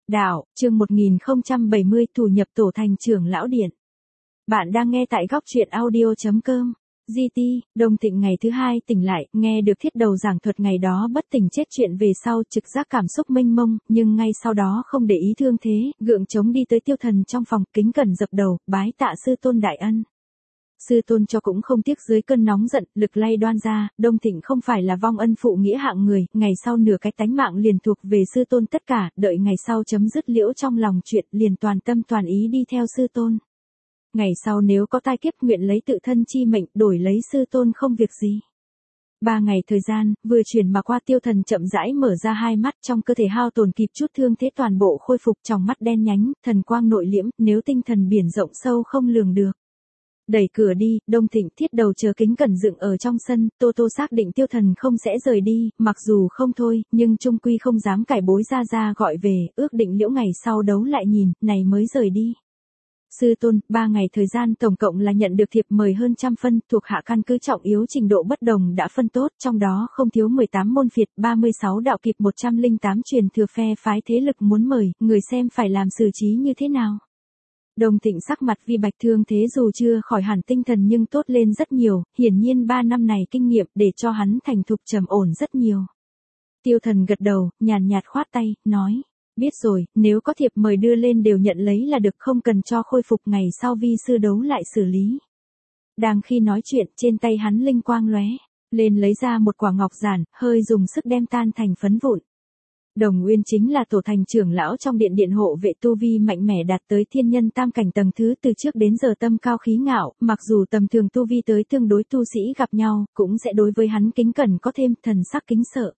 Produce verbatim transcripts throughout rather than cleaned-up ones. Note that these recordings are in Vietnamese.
Đạo, chương một nghìn không trăm bảy mươi thủ nhập tổ thành trưởng lão điện. Bạn đang nghe tại góc truyện audio chấm com. giê tê, Đông Thịnh ngày thứ hai tỉnh lại, nghe được thiết đầu giảng thuật ngày đó bất tỉnh chết chuyện về sau, trực giác cảm xúc mênh mông, nhưng ngay sau đó không để ý thương thế, gượng chống đi tới Tiêu Thần trong phòng, kính cẩn dập đầu, bái tạ sư tôn đại ân. Sư tôn cho cũng không tiếc dưới cơn nóng giận, lực lay đoan ra, Đông Thịnh không phải là vong ân phụ nghĩa hạng người, ngày sau nửa cái tánh mạng liền thuộc về sư tôn tất cả, đợi ngày sau chấm dứt liễu trong lòng chuyện, liền toàn tâm toàn ý đi theo sư tôn. Ngày sau nếu có tai kiếp nguyện lấy tự thân chi mệnh, đổi lấy sư tôn không việc gì. Ba ngày thời gian, vừa chuyển mà qua Tiêu Thần chậm rãi mở ra hai mắt, trong cơ thể hao tổn kịp chút thương thế toàn bộ khôi phục, trong mắt đen nhánh, thần quang nội liễm, nếu tinh thần biển rộng sâu không lường được. Đẩy cửa đi, Đông Thịnh thiết đầu chờ kính cẩn dựng ở trong sân, Tô Tô xác định Tiêu Thần không sẽ rời đi, mặc dù không thôi, nhưng trung quy không dám cải bối ra ra gọi về, ước định liễu ngày sau đấu lại nhìn, này mới rời đi. Sư tôn, ba ngày thời gian tổng cộng là nhận được thiệp mời hơn trăm phân, thuộc hạ căn cứ trọng yếu trình độ bất đồng đã phân tốt, trong đó không thiếu mười tám môn phiệt, ba mươi sáu đạo kịp một trăm lẻ tám truyền thừa phe phái thế lực muốn mời, người xem phải làm xử trí như thế nào. Đông Thịnh sắc mặt vi bạch, thương thế dù chưa khỏi hẳn tinh thần nhưng tốt lên rất nhiều, hiển nhiên ba năm này kinh nghiệm để cho hắn thành thục trầm ổn rất nhiều. Tiêu Thần gật đầu, nhàn nhạt khoát tay, nói, biết rồi, nếu có thiệp mời đưa lên đều nhận lấy là được, không cần cho khôi phục, ngày sau vi sư đấu lại xử lý. Đang khi nói chuyện, trên tay hắn linh quang lóe lên lấy ra một quả ngọc giản, hơi dùng sức đem tan thành phấn vụn. Đồng Nguyên chính là tổ thành trưởng lão trong điện điện hộ vệ, tu vi mạnh mẽ đạt tới thiên nhân tam cảnh tầng thứ, từ trước đến giờ tâm cao khí ngạo, mặc dù tầm thường tu vi tới tương đối tu sĩ gặp nhau, cũng sẽ đối với hắn kính cẩn có thêm thần sắc kính sợ.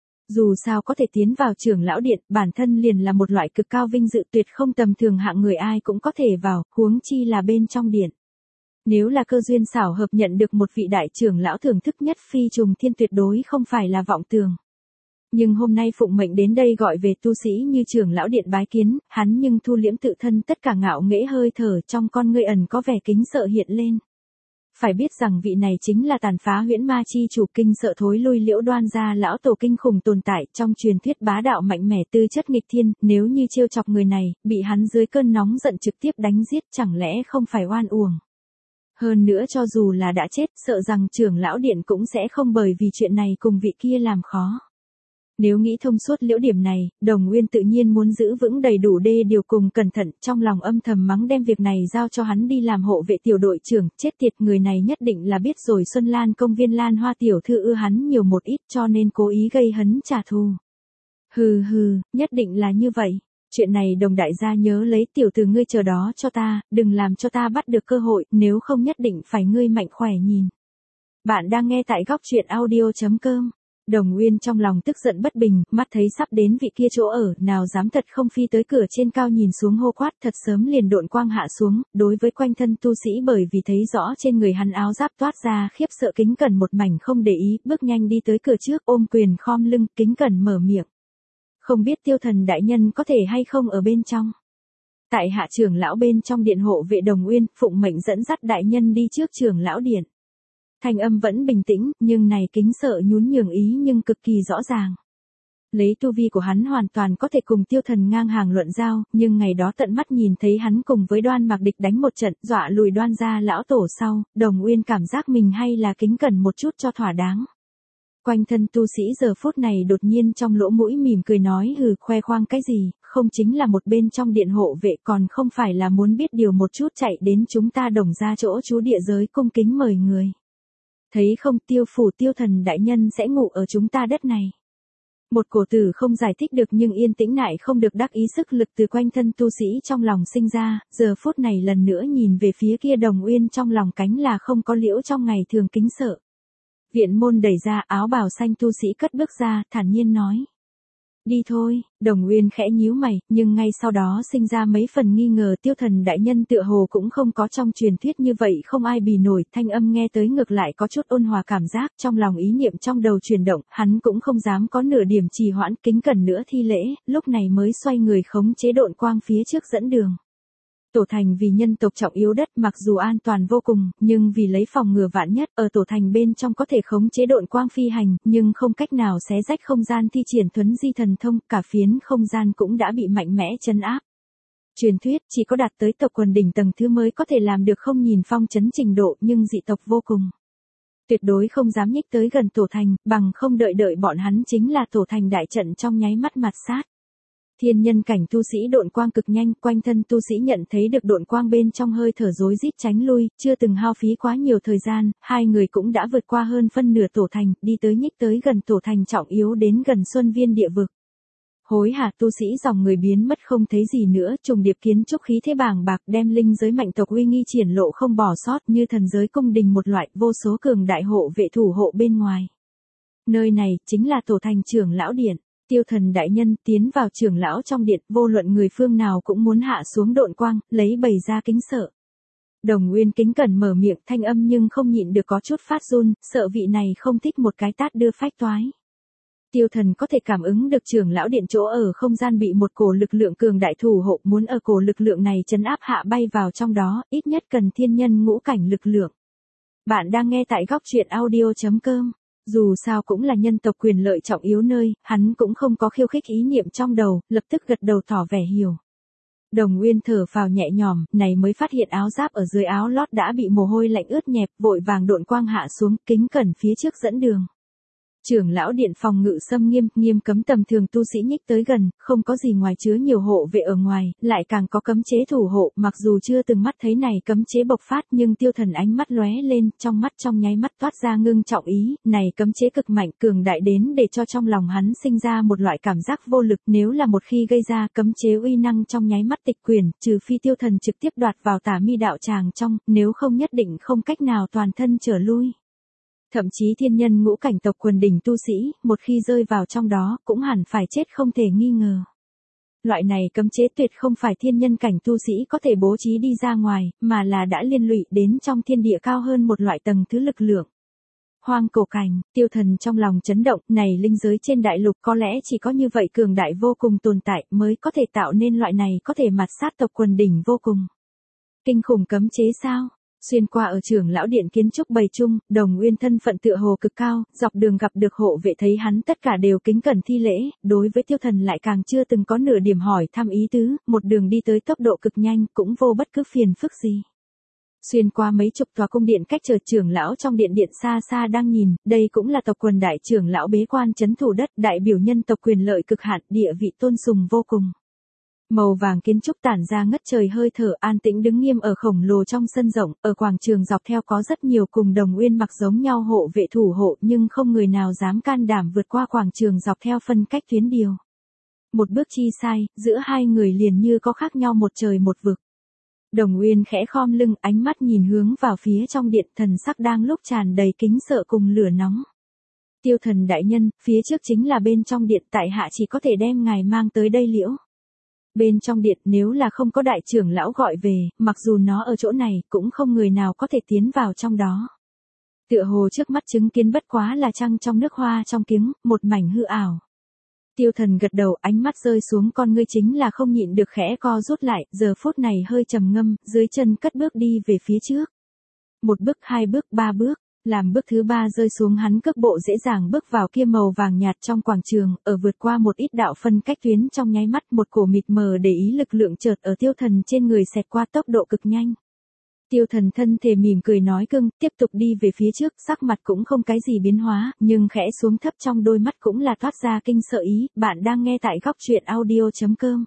Dù sao có thể tiến vào trưởng lão điện, bản thân liền là một loại cực cao vinh dự, tuyệt không tầm thường hạng người ai cũng có thể vào, huống chi là bên trong điện. Nếu là cơ duyên xảo hợp nhận được một vị đại trưởng lão thưởng thức nhất phi trùng thiên, tuyệt đối không phải là vọng tưởng. Nhưng hôm nay phụng mệnh đến đây gọi về tu sĩ như trưởng lão điện bái kiến, hắn nhưng thu liễm tự thân tất cả ngạo nghễ hơi thở, trong con ngươi ẩn có vẻ kính sợ hiện lên. Phải biết rằng vị này chính là tàn phá huyễn ma chi chủ, kinh sợ thối lui liễu đoan gia lão tổ kinh khủng tồn tại, trong truyền thuyết bá đạo mạnh mẽ tư chất nghịch thiên, nếu như trêu chọc người này, bị hắn dưới cơn nóng giận trực tiếp đánh giết, chẳng lẽ không phải oan uổng. Hơn nữa cho dù là đã chết, sợ rằng trưởng lão điện cũng sẽ không bởi vì chuyện này cùng vị kia làm khó. Nếu nghĩ thông suốt liễu điểm này, Đồng Nguyên tự nhiên muốn giữ vững đầy đủ đê điều cùng cẩn thận, trong lòng âm thầm mắng đem việc này giao cho hắn đi làm hộ vệ tiểu đội trưởng, chết tiệt, người này nhất định là biết rồi Xuân Lan công viên Lan Hoa tiểu thư ưa hắn nhiều một ít cho nên cố ý gây hấn trả thù. Hừ hừ, nhất định là như vậy. Chuyện này Đồng đại gia nhớ lấy, tiểu từ ngươi chờ đó cho ta, đừng làm cho ta bắt được cơ hội, nếu không nhất định phải ngươi mạnh khỏe nhìn. Bạn đang nghe tại góc truyện audio chấm com. Đồng Nguyên trong lòng tức giận bất bình, mắt thấy sắp đến vị kia chỗ ở, nào dám thật không phi tới cửa trên cao nhìn xuống hô quát, thật sớm liền độn quang hạ xuống, đối với quanh thân tu sĩ bởi vì thấy rõ trên người hắn áo giáp toát ra khiếp sợ kính cẩn một mảnh không để ý, bước nhanh đi tới cửa trước, ôm quyền khom lưng, kính cẩn mở miệng. Không biết Tiêu Thần đại nhân có thể hay không ở bên trong. Tại hạ trưởng lão bên trong điện hộ vệ Đồng Nguyên, phụng mệnh dẫn dắt đại nhân đi trước trưởng lão điện. Thanh âm vẫn bình tĩnh, nhưng này kính sợ nhún nhường ý nhưng cực kỳ rõ ràng. Lấy tu vi của hắn hoàn toàn có thể cùng Tiêu Thần ngang hàng luận giao, nhưng ngày đó tận mắt nhìn thấy hắn cùng với Đoan Mạc địch đánh một trận, dọa lùi Đoan gia lão tổ sau, Đồng Nguyên cảm giác mình hay là kính cẩn một chút cho thỏa đáng. Quanh thân tu sĩ giờ phút này đột nhiên trong lỗ mũi mỉm cười nói, hừ, khoe khoang cái gì, không chính là một bên trong điện hộ vệ, còn không phải là muốn biết điều một chút chạy đến chúng ta Đồng gia chỗ chú địa giới cung kính mời người. Thấy không, Tiêu phủ Tiêu Thần đại nhân sẽ ngủ ở chúng ta đất này. Một cổ tử không giải thích được nhưng yên tĩnh lại không được đắc ý sức lực từ quanh thân tu sĩ trong lòng sinh ra, giờ phút này lần nữa nhìn về phía kia Đồng Nguyên trong lòng cánh là không có liễu trong ngày thường kính sợ. Viện môn đẩy ra, áo bào xanh tu sĩ cất bước ra, thản nhiên nói. Đi thôi, Đồng Nguyên khẽ nhíu mày, nhưng ngay sau đó sinh ra mấy phần nghi ngờ, Tiêu Thần đại nhân tựa hồ cũng không có trong truyền thuyết như vậy không ai bì nổi, thanh âm nghe tới ngược lại có chút ôn hòa cảm giác, trong lòng ý niệm trong đầu chuyển động, hắn cũng không dám có nửa điểm trì hoãn, kính cẩn nữa thi lễ, lúc này mới xoay người khống chế độn quang phía trước dẫn đường. Tổ thành vì nhân tộc trọng yếu đất mặc dù an toàn vô cùng, nhưng vì lấy phòng ngừa vạn nhất, ở tổ thành bên trong có thể khống chế độn quang phi hành, nhưng không cách nào xé rách không gian thi triển thuấn di thần thông, cả phiến không gian cũng đã bị mạnh mẽ trấn áp. Truyền thuyết chỉ có đạt tới tộc quần đỉnh tầng thứ mới có thể làm được không nhìn phong trấn trình độ, nhưng dị tộc vô cùng. Tuyệt đối không dám nhích tới gần tổ thành, bằng không đợi đợi bọn hắn chính là tổ thành đại trận trong nháy mắt mặt sát. Thiên nhân cảnh tu sĩ độn quang cực nhanh, quanh thân tu sĩ nhận thấy được độn quang bên trong hơi thở rối rít tránh lui, chưa từng hao phí quá nhiều thời gian, hai người cũng đã vượt qua hơn phân nửa tổ thành, đi tới nhích tới gần tổ thành trọng yếu đến gần Xuân Viên địa vực. Hối hả tu sĩ dòng người biến mất không thấy gì nữa, trùng điệp kiến trúc khí thế bàng bạc đem linh giới mạnh tộc uy nghi triển lộ không bỏ sót như thần giới cung đình một loại, vô số cường đại hộ vệ thủ hộ bên ngoài. Nơi này chính là tổ thành trưởng lão điện. Tiêu thần đại nhân tiến vào trưởng lão trong điện, vô luận người phương nào cũng muốn hạ xuống độn quang, lấy bày ra kính sợ. Đồng Nguyên kính cẩn mở miệng, thanh âm nhưng không nhịn được có chút phát run, sợ vị này không thích một cái tát đưa phách toái. Tiêu thần có thể cảm ứng được trưởng lão điện chỗ ở không gian bị một cổ lực lượng cường đại thủ hộ, muốn ở cổ lực lượng này trấn áp hạ bay vào trong đó, ít nhất cần thiên nhân ngũ cảnh lực lượng. Bạn đang nghe tại góc truyện audio chấm com. Dù sao cũng là nhân tộc quyền lợi trọng yếu nơi, hắn cũng không có khiêu khích ý niệm trong đầu, lập tức gật đầu tỏ vẻ hiểu. Đồng Nguyên thở phào nhẹ nhõm, này mới phát hiện áo giáp ở dưới áo lót đã bị mồ hôi lạnh ướt nhẹp, vội vàng độn quang hạ xuống, kính cẩn phía trước dẫn đường. Trưởng lão điện phòng ngự xâm nghiêm, nghiêm cấm tầm thường tu sĩ nhích tới gần, không có gì ngoài chứa nhiều hộ vệ ở ngoài, lại càng có cấm chế thủ hộ, mặc dù chưa từng mắt thấy này cấm chế bộc phát nhưng tiêu thần ánh mắt lóe lên, trong mắt trong nháy mắt toát ra ngưng trọng ý, này cấm chế cực mạnh cường đại đến để cho trong lòng hắn sinh ra một loại cảm giác vô lực, nếu là một khi gây ra cấm chế uy năng trong nháy mắt tịch quyền, trừ phi tiêu thần trực tiếp đoạt vào tả mi đạo tràng trong, nếu không nhất định không cách nào toàn thân trở lui. Thậm chí thiên nhân ngũ cảnh tộc quần đỉnh tu sĩ, một khi rơi vào trong đó, cũng hẳn phải chết không thể nghi ngờ. Loại này cấm chế tuyệt không phải thiên nhân cảnh tu sĩ có thể bố trí đi ra ngoài, mà là đã liên lụy đến trong thiên địa cao hơn một loại tầng thứ lực lượng. Hoang cổ cảnh, tiêu thần trong lòng chấn động, này linh giới trên đại lục có lẽ chỉ có như vậy cường đại vô cùng tồn tại mới có thể tạo nên loại này có thể mặt sát tộc quần đỉnh vô cùng. Kinh khủng cấm chế sao? Xuyên qua ở trưởng lão điện kiến trúc bày chung, Đồng Nguyên thân phận tựa hồ cực cao, dọc đường gặp được hộ vệ thấy hắn tất cả đều kính cẩn thi lễ, đối với tiêu thần lại càng chưa từng có nửa điểm hỏi thăm ý tứ, một đường đi tới tốc độ cực nhanh, cũng vô bất cứ phiền phức gì. Xuyên qua mấy chục tòa cung điện cách chờ trưởng lão trong điện điện xa xa đang nhìn, đây cũng là tộc quần đại trưởng lão bế quan trấn thủ đất, đại biểu nhân tộc quyền lợi cực hạn, địa vị tôn sùng vô cùng. Màu vàng kiến trúc tản ra ngất trời hơi thở, an tĩnh đứng nghiêm ở khổng lồ trong sân rộng, ở quảng trường dọc theo có rất nhiều cùng Đồng Nguyên mặc giống nhau hộ vệ thủ hộ, nhưng không người nào dám can đảm vượt qua quảng trường dọc theo phân cách tuyến điều. Một bước chi sai, giữa hai người liền như có khác nhau một trời một vực. Đồng Nguyên khẽ khom lưng, ánh mắt nhìn hướng vào phía trong điện, thần sắc đang lúc tràn đầy kính sợ cùng lửa nóng. Tiêu thần đại nhân, phía trước chính là bên trong điện, tại hạ chỉ có thể đem ngài mang tới đây liễu. Bên trong điện nếu là không có đại trưởng lão gọi về, mặc dù nó ở chỗ này, cũng không người nào có thể tiến vào trong đó. Tựa hồ trước mắt chứng kiến bất quá là trăng trong nước hoa trong kiếng, một mảnh hư ảo. Tiêu thần gật đầu, ánh mắt rơi xuống con ngươi chính là không nhịn được khẽ co rút lại, giờ phút này hơi trầm ngâm, dưới chân cất bước đi về phía trước. Một bước, hai bước, ba bước. Làm bước thứ ba rơi xuống hắn cước bộ dễ dàng bước vào kia màu vàng nhạt trong quảng trường, ở vượt qua một ít đạo phân cách tuyến trong nháy mắt một cổ mịt mờ để ý lực lượng chợt ở tiêu thần trên người xẹt qua tốc độ cực nhanh. Tiêu thần thân thể mỉm cười nói cưng, tiếp tục đi về phía trước, sắc mặt cũng không cái gì biến hóa, nhưng khẽ xuống thấp trong đôi mắt cũng là thoát ra kinh sợ ý, bạn đang nghe tại góc truyện audio chấm com.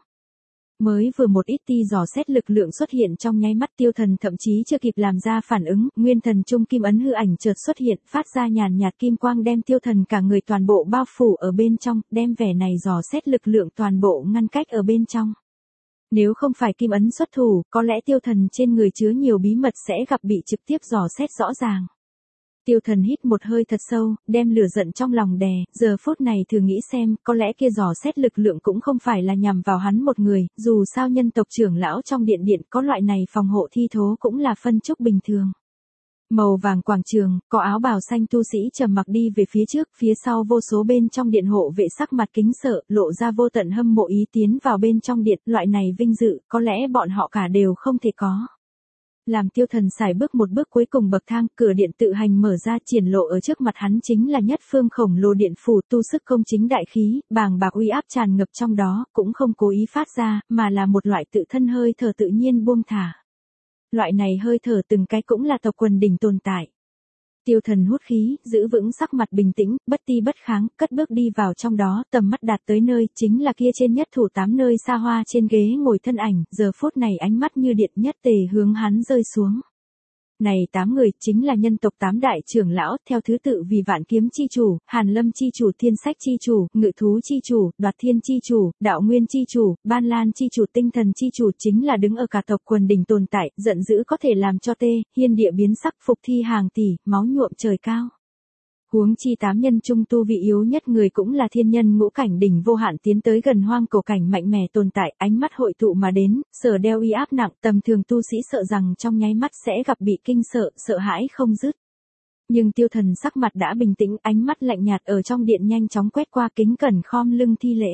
Mới vừa một ít ti dò xét lực lượng xuất hiện trong nháy mắt tiêu thần thậm chí chưa kịp làm ra phản ứng, nguyên thần trung kim ấn hư ảnh chợt xuất hiện, phát ra nhàn nhạt kim quang đem tiêu thần cả người toàn bộ bao phủ ở bên trong, đem vẻ này dò xét lực lượng toàn bộ ngăn cách ở bên trong. Nếu không phải kim ấn xuất thủ, có lẽ tiêu thần trên người chứa nhiều bí mật sẽ gặp bị trực tiếp dò xét rõ ràng. Tiêu thần hít một hơi thật sâu, đem lửa giận trong lòng đè, giờ phút này thử nghĩ xem, có lẽ kia dò xét lực lượng cũng không phải là nhằm vào hắn một người, dù sao nhân tộc trưởng lão trong điện điện có loại này phòng hộ thi thố cũng là phân chúc bình thường. Màu vàng quảng trường, có áo bào xanh tu sĩ trầm mặc đi về phía trước, phía sau vô số bên trong điện hộ vệ sắc mặt kính sợ, lộ ra vô tận hâm mộ ý tiến vào bên trong điện, loại này vinh dự, có lẽ bọn họ cả đều không thể có. Làm Tiêu Thần xài bước một bước cuối cùng bậc thang, cửa điện tự hành mở ra, triển lộ ở trước mặt hắn chính là nhất phương khổng lồ điện phủ, tu sức công chính đại khí, bàng bạc uy áp tràn ngập trong đó, cũng không cố ý phát ra, mà là một loại tự thân hơi thở tự nhiên buông thả. Loại này hơi thở từng cái cũng là tộc quần đỉnh tồn tại. Tiêu Thần hút khí, giữ vững sắc mặt bình tĩnh, bất ti bất kháng, cất bước đi vào trong đó, tầm mắt đạt tới nơi, chính là kia trên nhất thủ tám nơi xa hoa trên ghế ngồi thân ảnh, giờ phút này ánh mắt như điện nhất tề hướng hắn rơi xuống. Này tám người, chính là nhân tộc tám đại trưởng lão, theo thứ tự vì Vạn Kiếm chi chủ, Hàn Lâm chi chủ, Thiên Sách chi chủ, Ngự Thú chi chủ, Đoạt Thiên chi chủ, Đạo Nguyên chi chủ, Ban Lan chi chủ, Tinh Thần chi chủ, chính là đứng ở cả tộc quần đỉnh tồn tại, giận dữ có thể làm cho tê, hiên địa biến sắc, phục thi hàng tỷ, máu nhuộm trời cao. Huống chi tám nhân trung tu vị yếu nhất người cũng là thiên nhân ngũ cảnh đỉnh vô hạn tiến tới gần hoang cổ cảnh mạnh mẽ tồn tại, ánh mắt hội tụ mà đến, sở đeo uy áp nặng, tầm thường tu sĩ sợ rằng trong nháy mắt sẽ gặp bị kinh sợ, sợ hãi không dứt. Nhưng Tiêu Thần sắc mặt đã bình tĩnh, ánh mắt lạnh nhạt ở trong điện nhanh chóng quét qua, kính cẩn khom lưng thi lễ.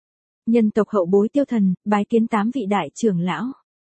Nhân tộc hậu bối Tiêu Thần, bái kiến tám vị đại trưởng lão.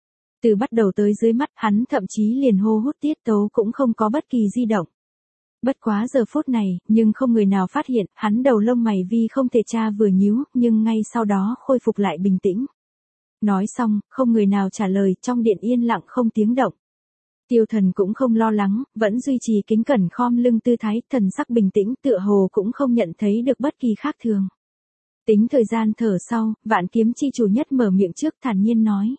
Từ bắt đầu tới dưới mắt, hắn thậm chí liền hô hút tiết tấu cũng không có bất kỳ di động. Bất quá giờ phút này, nhưng không người nào phát hiện, hắn đầu lông mày vi không thể tra vừa nhíu, nhưng ngay sau đó khôi phục lại bình tĩnh. Nói xong, không người nào trả lời, trong điện yên lặng không tiếng động. Tiêu Thần cũng không lo lắng, vẫn duy trì kính cẩn khom lưng tư thái, thần sắc bình tĩnh, tựa hồ cũng không nhận thấy được bất kỳ khác thường. Tính thời gian thở sau, Vạn Kiếm chi chủ nhất mở miệng trước, thản nhiên nói.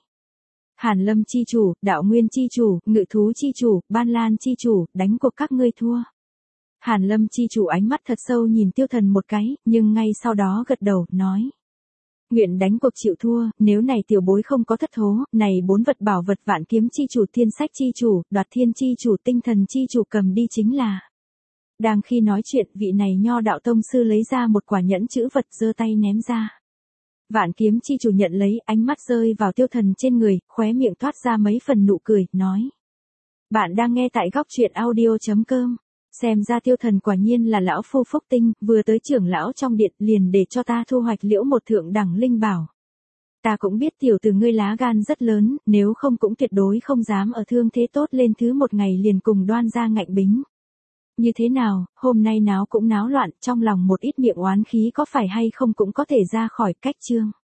Hàn Lâm chi chủ, Đạo Nguyên chi chủ, Ngự Thú chi chủ, Ban Lan chi chủ, đánh cuộc các ngươi thua. Hàn Lâm chi chủ ánh mắt thật sâu nhìn Tiêu Thần một cái, nhưng ngay sau đó gật đầu, nói. Nguyện đánh cuộc chịu thua, nếu này tiểu bối không có thất thố, này bốn vật bảo vật Vạn Kiếm chi chủ, Thiên Sách chi chủ, Đoạt Thiên chi chủ, Tinh Thần chi chủ cầm đi chính là. Đang khi nói chuyện, vị này nho đạo tông sư lấy ra một quả nhẫn chữ vật, giơ tay ném ra. Vạn Kiếm chi chủ nhận lấy, ánh mắt rơi vào Tiêu Thần trên người, khóe miệng toát ra mấy phần nụ cười, nói. Bạn đang nghe tại góc truyện audio chấm com. Xem ra Tiêu Thần quả nhiên là lão phu phúc tinh, vừa tới trưởng lão trong điện liền để cho ta thu hoạch liễu một thượng đẳng linh bảo. Ta cũng biết tiểu tử ngươi lá gan rất lớn, nếu không cũng tuyệt đối không dám ở thương thế tốt lên thứ một ngày liền cùng Đoan gia ngạnh bính. Như thế nào, hôm nay náo cũng náo loạn, trong lòng một ít miệng oán khí có phải hay không cũng có thể ra khỏi cách chương.